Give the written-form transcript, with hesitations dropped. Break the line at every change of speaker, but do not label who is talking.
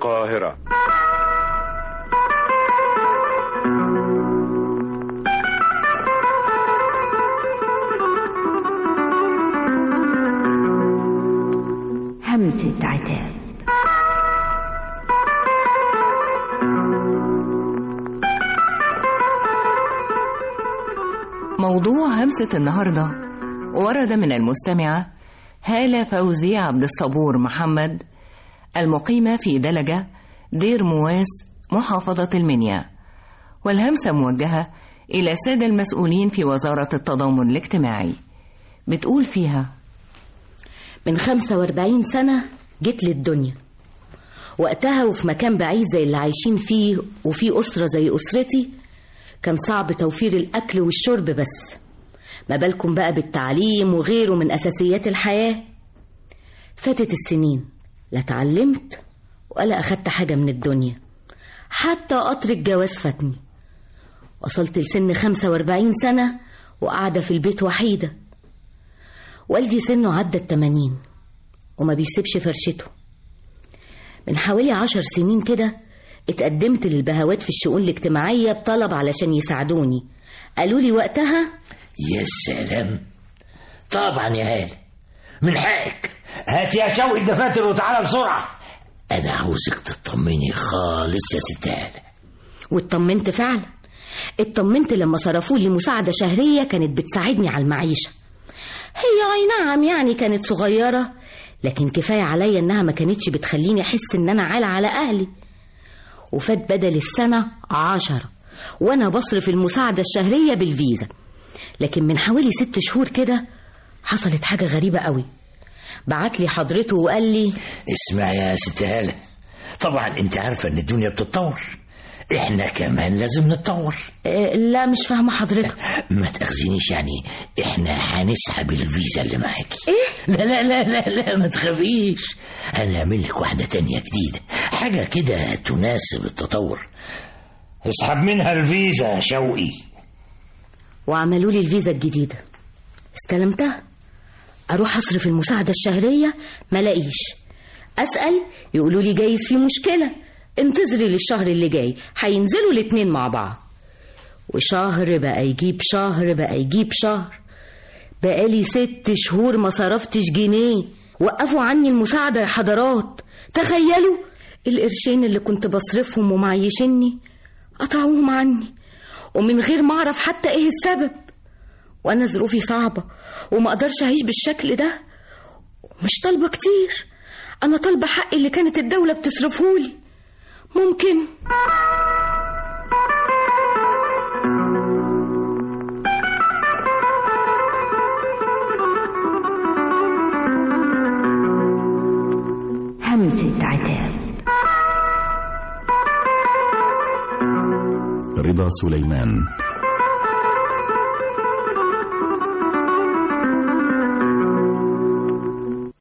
القاهرة.
همسة عتاب.
موضوع همسة النهاردة ورد من المستمعة هالة فوزي عبد الصبور محمد، المقيمة في دلجة دير مواس محافظة المنيا، والهمسة موجهة إلى السادة المسؤولين في وزارة التضامن الاجتماعي. بتقول فيها:
من 45 سنة جيت للدنيا، وقتها وفي مكان بعيد زي اللي عايشين فيه وفي أسرة زي أسرتي كان صعب توفير الأكل والشرب، بس ما بالكم بقى بالتعليم وغيره من أساسيات الحياة. فاتت السنين، لا اتعلمت ولا أخدت حاجة من الدنيا، حتى قطر الجواز فاتني. وصلت لسن 45 سنة وقاعدة في البيت وحيدة. والدي سنه عدى 80 وما بيسيبش فرشته. من حوالي 10 سنين كده اتقدمت للبهوات في الشؤون الاجتماعية بطلب علشان يساعدوني. قالوا لي وقتها:
يا سلام، طبعا يا هالة، من حقك، هات يا شوقي الدفاتر وتعالى بسرعة، أنا عاوزك تطمني خالص يا ست هالة.
واطمنت فعلا. اطمنت لما صرفوا لي مساعدة شهرية كانت بتساعدني على المعيشة. هي أي نعم يعني كانت صغيرة، لكن كفاية عليا إنها ما كانتش بتخليني أحس إن أنا عالة على أهلي. وفات بدل السنة 10 وأنا بصرف المساعدة الشهرية بالفيزا. لكن من حوالي 6 شهور كده حصلت حاجة غريبة قوي. بعتلي حضرته وقال لي:
اسمع يا ست هالة، طبعا انت عارفة ان الدنيا بتتطور، احنا كمان لازم نتطور.
لا مش فاهمة حضرتك.
ما تأخذينيش، يعني احنا هنسحب الفيزا اللي معاكي.
ايه؟
لا لا لا لا لا، ما تخافيش، هنعمل لك واحدة تانية جديدة، حاجة كده تناسب التطور. اسحب منها الفيزا يا شوقي.
وعملوا لي الفيزا الجديدة، استلمتها. اروح اصرف المساعدة الشهرية ما لاقيش، اسأل يقولوا لي جايز في مشكلة، انتظري للشهر اللي جاي، هينزلوا الاتنين مع بعض. وشهر بقى يجيب شهر بقى يجيب شهر، بقالي 6 شهور ما صرفتش جنيه. وقفوا عني المساعدة يا حضرات. تخيلوا القرشين اللي كنت بصرفهم ومعيشني قطعوهم عني، ومن غير ما اعرف حتى ايه السبب. وانا ظروفي صعبة وما اقدرش اعيش بالشكل ده. مش طالبة كتير، انا طالبة حقي اللي كانت الدولة بتصرفهولي. ممكن
همسة عتاب.
رضا سليمان.